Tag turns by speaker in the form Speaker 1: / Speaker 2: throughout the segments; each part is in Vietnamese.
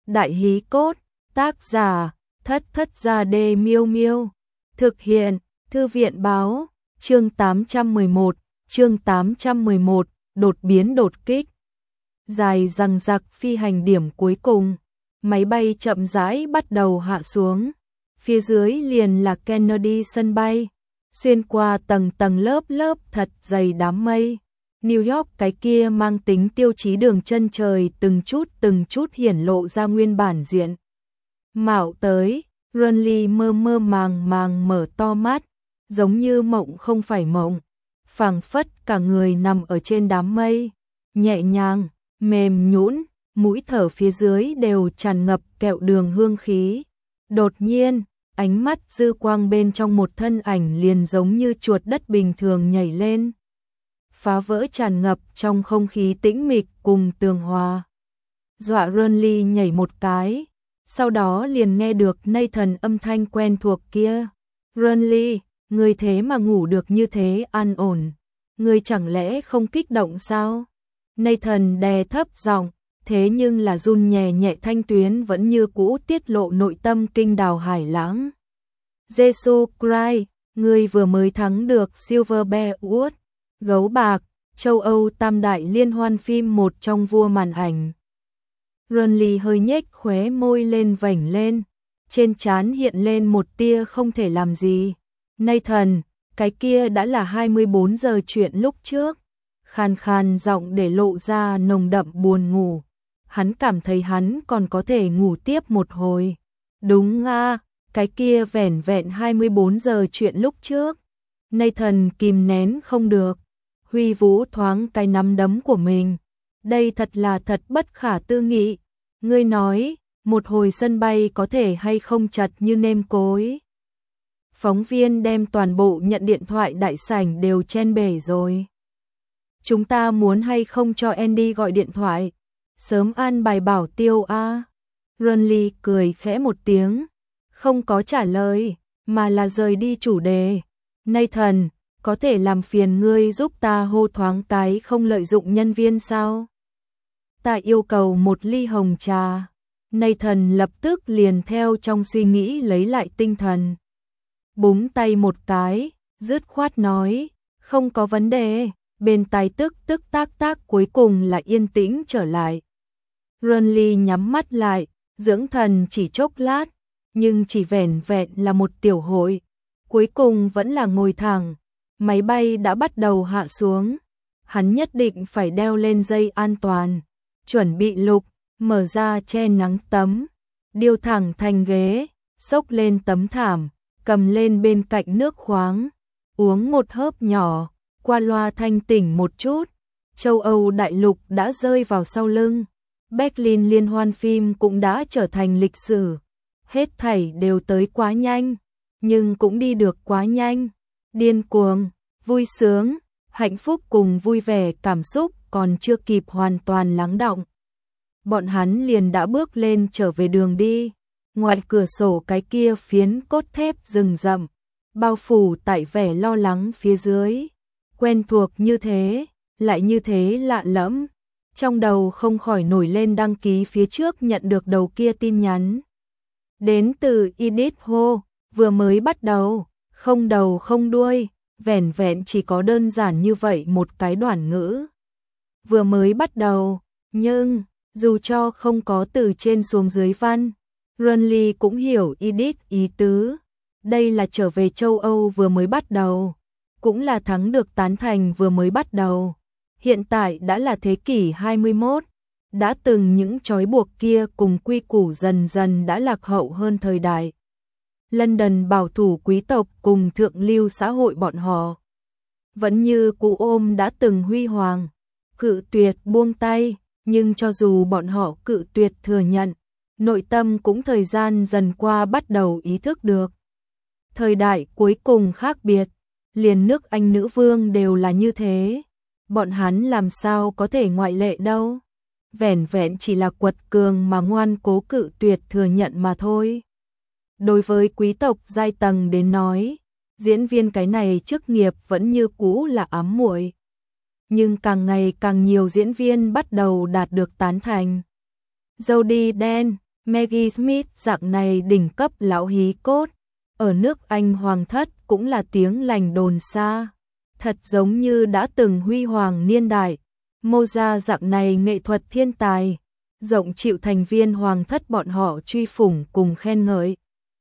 Speaker 1: Đại hí cốt, tác giả, Thất Thất Gia Đê Miêu Miêu. Thực hiện, Thư viện báo, chương 811, đột biến đột kích. Dài dằng dặc phi hành điểm cuối cùng, máy bay chậm rãi bắt đầu hạ xuống. Phía dưới liền là Kennedy sân bay, xuyên qua tầng tầng lớp lớp thật dày đám mây. New York cái kia mang tính tiêu chí đường chân trời từng chút hiển lộ ra nguyên bản diện. Mạo tới, Runley mơ mơ màng mở to mắt, giống như mộng không phải mộng, phảng phất cả người nằm ở trên đám mây, nhẹ nhàng, mềm nhũn, mũi thở phía dưới đều tràn ngập kẹo đường hương khí. Đột nhiên, ánh mắt dư quang bên trong một thân ảnh liền giống như chuột đất bình thường nhảy lên, phá vỡ tràn ngập trong không khí tĩnh mịch cùng tường hòa. Dọa Runley nhảy một cái, sau đó liền nghe được Nathan âm thanh quen thuộc kia. Runley, ngươi thế mà ngủ được như thế an ổn, ngươi chẳng lẽ không kích động sao? Nathan đè thấp giọng, thế nhưng là run nhẹ nhẹ thanh tuyến vẫn như cũ tiết lộ nội tâm kinh đào hải lãng. Jesus Christ, ngươi vừa mới thắng được Silver Bear Award, gấu bạc, châu Âu tam đại liên hoan phim một trong vua màn ảnh. Runley hơi nhếch khóe môi lên vểnh lên, trên trán hiện lên một tia không thể làm gì. Nathan, cái kia đã là 24 giờ chuyện lúc trước. Khàn khàn giọng để lộ ra nồng đậm buồn ngủ. Hắn cảm thấy hắn còn có thể ngủ tiếp một hồi. Đúng à, cái kia vẻn vẹn 24 giờ chuyện lúc trước. Nathan kìm nén không được, huy vũ thoáng cái nắm đấm của mình. Đây thật là thật bất khả tư nghị. Ngươi nói, một hồi sân bay có thể hay không chật như nêm cối. Phóng viên đem toàn bộ nhận điện thoại đại sảnh đều chen bể rồi. Chúng ta muốn hay không cho Andy gọi điện thoại, sớm an bài bảo tiêu a. Runley cười khẽ một tiếng, không có trả lời, mà là rời đi chủ đề. Nathan, có thể làm phiền ngươi giúp ta hô thoáng cái không lợi dụng nhân viên sao? Ta yêu cầu một ly hồng trà. Nathan lập tức liền theo trong suy nghĩ lấy lại tinh thần. Búng tay một cái, dứt khoát nói, không có vấn đề. Bên tai tức tác cuối cùng là yên tĩnh trở lại. Runley nhắm mắt lại, dưỡng thần chỉ chốc lát, nhưng chỉ vẻn vẹn là một tiểu hội. Cuối cùng vẫn là ngồi thẳng, máy bay đã bắt đầu hạ xuống. Hắn nhất định phải đeo lên dây an toàn, chuẩn bị lục, mở ra che nắng tấm, điêu thẳng thành ghế, xốc lên tấm thảm, cầm lên bên cạnh nước khoáng, uống một hớp nhỏ. Qua loa thanh tỉnh một chút, châu Âu đại lục đã rơi vào sau lưng. Berlin liên hoan phim cũng đã trở thành lịch sử. Hết thảy đều tới quá nhanh, nhưng cũng đi được quá nhanh. Điên cuồng, vui sướng, hạnh phúc cùng vui vẻ cảm xúc còn chưa kịp hoàn toàn lắng đọng. Bọn hắn liền đã bước lên trở về đường đi. Ngoài cửa sổ cái kia phiến cốt thép rừng rậm, bao phủ tại vẻ lo lắng phía dưới. Quen thuộc như thế, lại như thế lạ lẫm. Trong đầu không khỏi nổi lên đăng ký phía trước nhận được đầu kia tin nhắn. Đến từ Edith Ho, vừa mới bắt đầu, không đầu không đuôi, vẻn vẹn chỉ có đơn giản như vậy một cái đoạn ngữ. Vừa mới bắt đầu, nhưng, dù cho không có từ trên xuống dưới văn, Runley cũng hiểu Edith ý tứ. Đây là trở về châu Âu vừa mới bắt đầu. Cũng là thắng được tán thành vừa mới bắt đầu. Hiện tại đã là thế kỷ 21, đã từng những trói buộc kia cùng quy củ dần dần đã lạc hậu hơn thời đại. London bảo thủ quý tộc cùng thượng lưu xã hội bọn họ vẫn như cũ ôm đã từng huy hoàng, cự tuyệt buông tay, nhưng cho dù bọn họ cự tuyệt thừa nhận, nội tâm cũng thời gian dần qua bắt đầu ý thức được. Thời đại cuối cùng khác biệt. Liền nước Anh nữ vương đều là như thế, bọn hắn làm sao có thể ngoại lệ đâu. Vẻn vẹn chỉ là quật cường mà ngoan cố cự tuyệt thừa nhận mà thôi. Đối với quý tộc giai tầng đến nói, diễn viên cái này chức nghiệp vẫn như cũ là ám muội. Nhưng càng ngày càng nhiều diễn viên bắt đầu đạt được tán thành. Jody Dench, Maggie Smith dạng này đỉnh cấp lão hí cốt, ở nước Anh hoàng thất cũng là tiếng lành đồn xa, thật giống như đã từng huy hoàng niên đại. Mozart dạng này nghệ thuật thiên tài, rộng chịu thành viên hoàng thất bọn họ truy phủng cùng khen ngợi.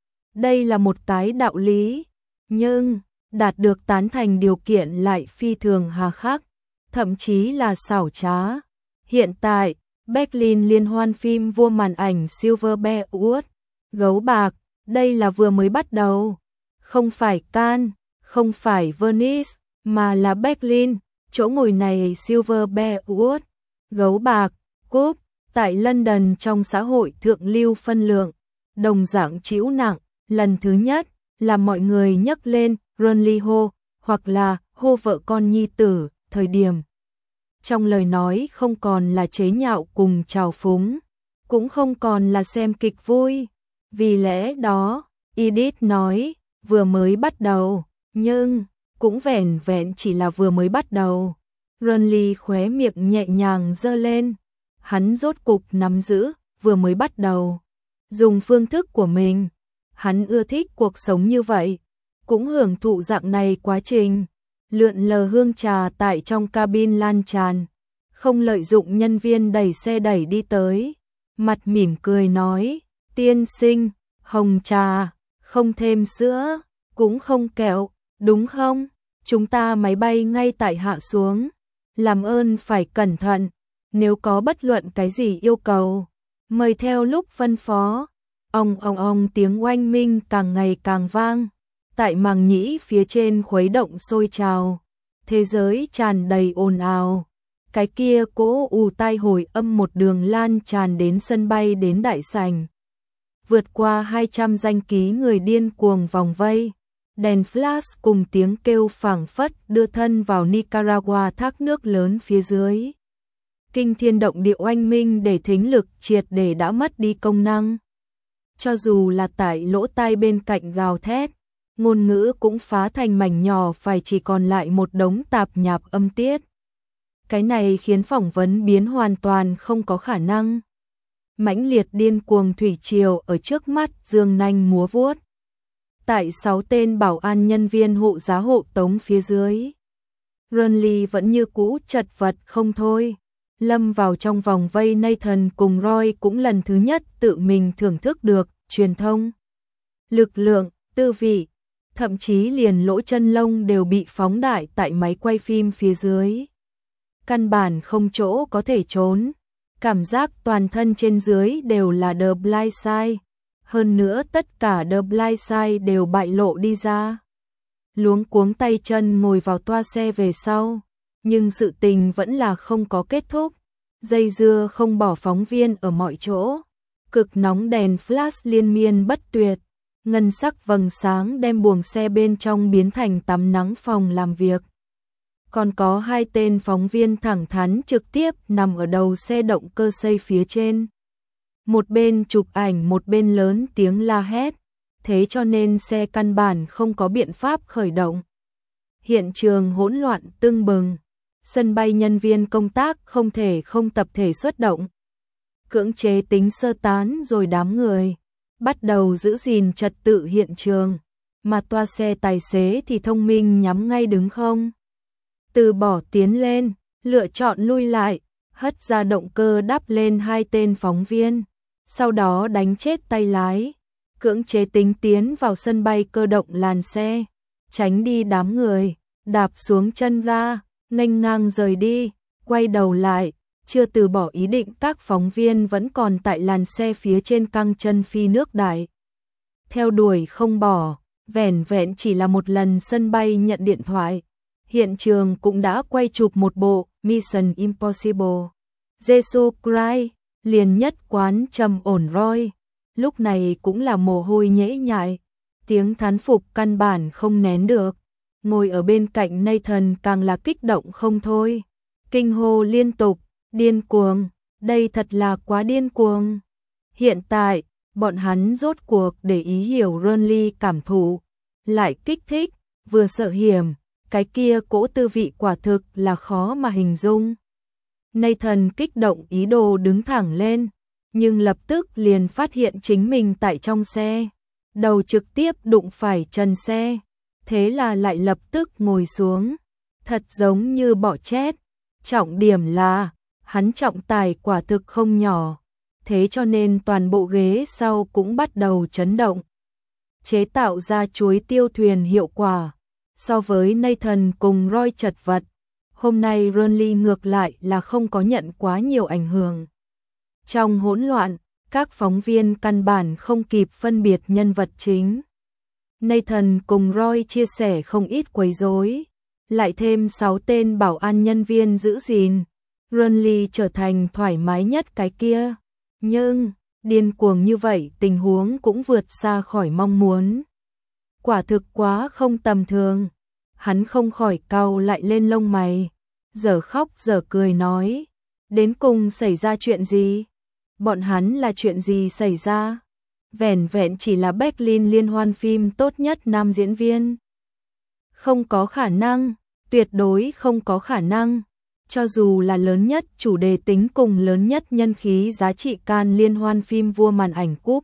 Speaker 1: Đây là một cái đạo lý, nhưng đạt được tán thành điều kiện lại phi thường hà khắc, thậm chí là xảo trá. Hiện tại, Berlin liên hoan phim vua màn ảnh Silver Bear Award, gấu bạc, đây là vừa mới bắt đầu. Không phải Cannes, không phải Venice, mà là Berlin, chỗ ngồi này Silver Bear Award, gấu bạc, cúp, tại London trong xã hội thượng lưu phân lượng, đồng dạng chịu nặng, lần thứ nhất là mọi người nhắc lên Ronly hô, hoặc là hô vợ con nhi tử, thời điểm. Trong lời nói không còn là chế nhạo cùng trào phúng, cũng không còn là xem kịch vui. Vì lẽ đó, Edith nói, vừa mới bắt đầu, nhưng cũng vẻn vẹn chỉ là vừa mới bắt đầu. Ronly khóe miệng nhẹ nhàng giơ lên, hắn rốt cục nắm giữ, vừa mới bắt đầu. Dùng phương thức của mình, hắn ưa thích cuộc sống như vậy, cũng hưởng thụ dạng này quá trình. Lượn lờ hương trà tại trong cabin lan tràn, không lợi dụng nhân viên đẩy xe đẩy đi tới, mặt mỉm cười nói, tiên sinh, hồng trà, không thêm sữa, cũng không kẹo, đúng không? Chúng ta máy bay ngay tại hạ xuống, làm ơn phải cẩn thận, nếu có bất luận cái gì yêu cầu, mời theo lúc phân phó. Ong tiếng oanh minh càng ngày càng vang, tại màng nhĩ phía trên khuấy động sôi trào, thế giới tràn đầy ồn ào. Cái kia cỗ ù tai hồi âm một đường lan tràn đến sân bay đến đại sảnh. Vượt qua 200 danh ký người điên cuồng vòng vây, đèn flash cùng tiếng kêu phảng phất đưa thân vào Nicaragua thác nước lớn phía dưới. Kinh thiên động địa oanh minh để thính lực triệt để đã mất đi công năng. Cho dù là tại lỗ tai bên cạnh gào thét, ngôn ngữ cũng phá thành mảnh nhỏ, phải chỉ còn lại một đống tạp nhạp âm tiết. Cái này khiến phỏng vấn biến hoàn toàn không có khả năng. Mãnh liệt điên cuồng thủy triều ở trước mắt dương nanh múa vuốt. Tại 6 tên bảo an nhân viên hộ giá hộ tống phía dưới, Ronly vẫn như cũ chật vật không thôi. Lâm vào trong vòng vây, Nathan cùng Roy cũng lần thứ nhất tự mình thưởng thức được truyền thông, lực lượng, tư vị, thậm chí liền lỗ chân lông đều bị phóng đại tại máy quay phim phía dưới. Căn bản không chỗ có thể trốn, cảm giác toàn thân trên dưới đều là The Blind Side, hơn nữa tất cả The Blind Side đều bại lộ đi ra. Luống cuống tay chân ngồi vào toa xe về sau, nhưng sự tình vẫn là không có kết thúc. Dây dưa không bỏ phóng viên ở mọi chỗ, cực nóng đèn flash liên miên bất tuyệt, ngân sắc vầng sáng đem buồng xe bên trong biến thành tắm nắng phòng làm việc. Còn có 2 tên phóng viên thẳng thắn trực tiếp nằm ở đầu xe động cơ xây phía trên. Một bên chụp ảnh, một bên lớn tiếng la hét, thế cho nên xe căn bản không có biện pháp khởi động. Hiện trường hỗn loạn tưng bừng, sân bay nhân viên công tác không thể không tập thể xuất động, cưỡng chế tính sơ tán, rồi đám người bắt đầu giữ gìn trật tự hiện trường, mà toa xe tài xế thì thông minh nhắm ngay đứng không. Từ bỏ tiến lên, lựa chọn lui lại, hất ra động cơ đắp lên 2 tên phóng viên, sau đó đánh chết tay lái, cưỡng chế tính tiến vào sân bay cơ động làn xe, tránh đi đám người, đạp xuống chân ga, nghênh ngang rời đi, quay đầu lại, chưa từ bỏ ý định. Các phóng viên vẫn còn tại làn xe phía trên căng chân phi nước đại, theo đuổi không bỏ. Vẻn vẹn chỉ là một lần sân bay nhận điện thoại, hiện trường cũng đã quay chụp một bộ Mission Impossible. Jesus Christ, liền nhất quán trầm ổn Roy, lúc này cũng là mồ hôi nhễ nhại, tiếng thán phục căn bản không nén được. Ngồi ở bên cạnh Nathan càng là kích động không thôi, kinh hô liên tục, điên cuồng, đây thật là quá điên cuồng. Hiện tại, bọn hắn rốt cuộc để ý hiểu Ronly cảm thụ, lại kích thích, vừa sợ hiểm, cái kia cỗ tư vị quả thực là khó mà hình dung. Nathan kích động ý đồ đứng thẳng lên, nhưng lập tức liền phát hiện chính mình tại trong xe, đầu trực tiếp đụng phải trần xe, thế là lại lập tức ngồi xuống, thật giống như bọ chét. Trọng điểm là, hắn trọng tài quả thực không nhỏ, thế cho nên toàn bộ ghế sau cũng bắt đầu chấn động, chế tạo ra chuối tiêu thuyền hiệu quả. So với Nathan cùng Roy chật vật, hôm nay Burnley ngược lại là không có nhận quá nhiều ảnh hưởng. Trong hỗn loạn, các phóng viên căn bản không kịp phân biệt nhân vật chính. Nathan cùng Roy chia sẻ không ít quấy rối, lại thêm 6 tên bảo an nhân viên giữ gìn. Burnley trở thành thoải mái nhất cái kia, nhưng điên cuồng như vậy tình huống cũng vượt xa khỏi mong muốn. Quả thực quá không tầm thường, hắn không khỏi cau lại lên lông mày, giờ khóc giờ cười nói, đến cùng xảy ra chuyện gì? Bọn hắn là chuyện gì xảy ra? Vẻn vẹn chỉ là Berlin liên hoan phim tốt nhất nam diễn viên. Không có khả năng, tuyệt đối không có khả năng. Cho dù là lớn nhất chủ đề tính cùng lớn nhất nhân khí giá trị Cannes liên hoan phim vua màn ảnh cúp,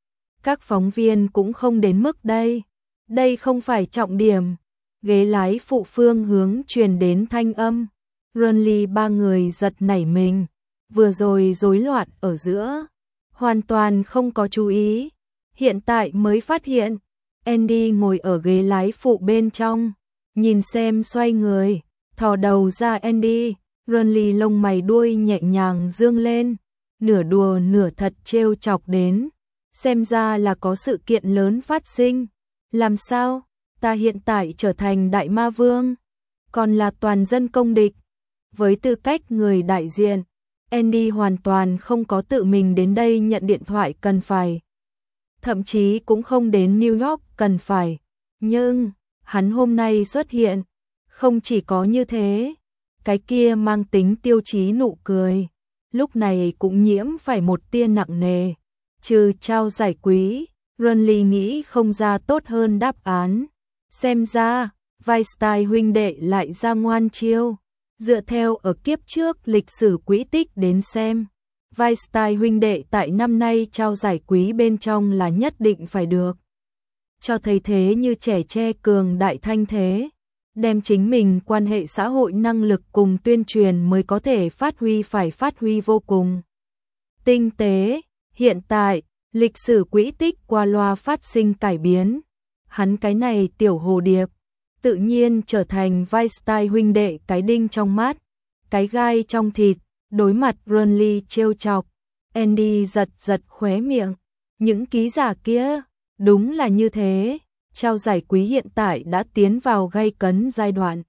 Speaker 1: các phóng viên cũng không đến mức đây. Đây không phải trọng điểm. Ghế lái phụ phương hướng truyền đến thanh âm. Burnley ba người giật nảy mình, vừa rồi rối loạn ở giữa, hoàn toàn không có chú ý, hiện tại mới phát hiện. Andy ngồi ở ghế lái phụ bên trong, nhìn xem xoay người, thò đầu ra Andy. Burnley lông mày đuôi nhẹ nhàng dương lên, nửa đùa nửa thật trêu chọc đến, xem ra là có sự kiện lớn phát sinh. Làm sao? Ta hiện tại trở thành đại ma vương, còn là toàn dân công địch. Với tư cách người đại diện, Andy hoàn toàn không có tự mình đến đây nhận điện thoại cần phải, thậm chí cũng không đến New York cần phải, nhưng hắn hôm nay xuất hiện, không chỉ có như thế, cái kia mang tính tiêu chí nụ cười, lúc này cũng nhiễm phải một tia nặng nề. Trừ trao giải quý, Burnley nghĩ không ra tốt hơn đáp án. Xem ra, Weinstein huynh đệ lại ra ngoan chiêu. Dựa theo ở kiếp trước lịch sử quỹ tích đến xem, Weinstein huynh đệ tại năm nay trao giải quý bên trong là nhất định phải được. Cho thấy thế như trẻ tre cường đại thanh thế, đem chính mình quan hệ xã hội năng lực cùng tuyên truyền mới có thể phát huy vô cùng tinh tế. Hiện tại, lịch sử quỹ tích qua loa phát sinh cải biến, hắn cái này tiểu hồ điệp tự nhiên trở thành Weinstein huynh đệ cái đinh trong mắt, cái gai trong thịt. Đối mặt Burnley trêu chọc, Andy giật giật khóe miệng, những ký giả kia, đúng là như thế, trao giải quý hiện tại đã tiến vào gay cấn giai đoạn.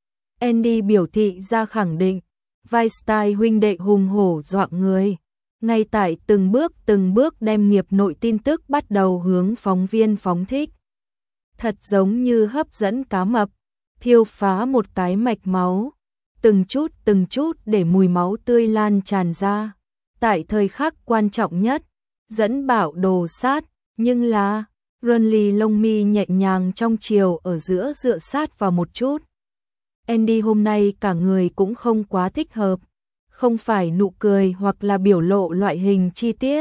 Speaker 1: Andy biểu thị ra khẳng định, Weinstein huynh đệ hùng hổ dọa người, ngay tại từng bước đem nghiệp nội tin tức bắt đầu hướng phóng viên phóng thích. Thật giống như hấp dẫn cá mập, thiêu phá một cái mạch máu, từng chút để mùi máu tươi lan tràn ra. Tại thời khắc quan trọng nhất, dẫn bạo đồ sát, nhưng là, Burnley lông mi nhẹ nhàng trong chiều ở giữa dựa sát vào một chút. Andy hôm nay cả người cũng không quá thích hợp, không phải nụ cười hoặc là biểu lộ loại hình chi tiết,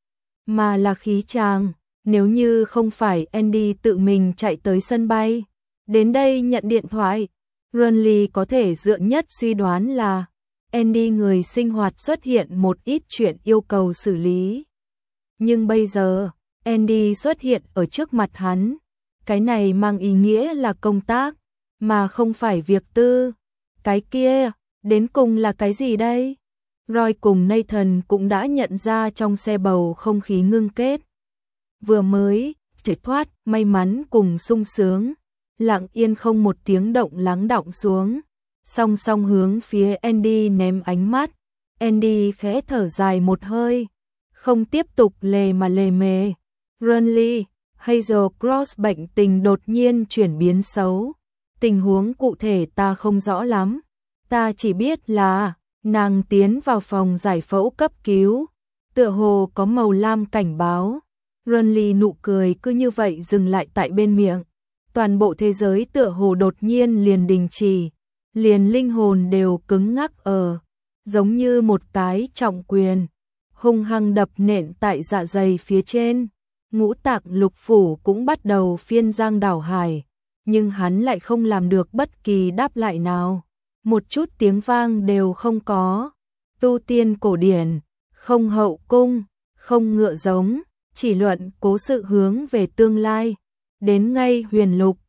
Speaker 1: mà là khí chàng. Nếu như không phải Andy tự mình chạy tới sân bay, đến đây nhận điện thoại, Burnley có thể dựa nhất suy đoán là Andy người sinh hoạt xuất hiện một ít chuyện yêu cầu xử lý. Nhưng bây giờ, Andy xuất hiện ở trước mặt hắn, cái này mang ý nghĩa là công tác, mà không phải việc tư. Cái kia, đến cùng là cái gì đây? Roy cùng Nathan cũng đã nhận ra trong xe bầu không khí ngưng kết. Vừa mới trải thoát, may mắn cùng sung sướng, lặng yên không một tiếng động lắng đọng xuống, song song hướng phía Andy ném ánh mắt. Andy khẽ thở dài một hơi, không tiếp tục lề mề. Burnley, Hazel Cross bệnh tình đột nhiên chuyển biến xấu, tình huống cụ thể ta không rõ lắm, ta chỉ biết là nàng tiến vào phòng giải phẫu cấp cứu, tựa hồ có màu lam cảnh báo. Burnley nụ cười cứ như vậy dừng lại tại bên miệng. Toàn bộ thế giới tựa hồ đột nhiên liền đình chỉ, liền linh hồn đều cứng ngắc giống như một cái trọng quyền, hung hăng đập nện tại dạ dày phía trên. Ngũ tạng lục phủ cũng bắt đầu phiên giang đảo hải, nhưng hắn lại không làm được bất kỳ đáp lại nào. Một chút tiếng vang đều không có. Tu tiên cổ điển, không hậu cung, không ngựa giống, chỉ luận cố sự hướng về tương lai. Đến ngay huyền lục,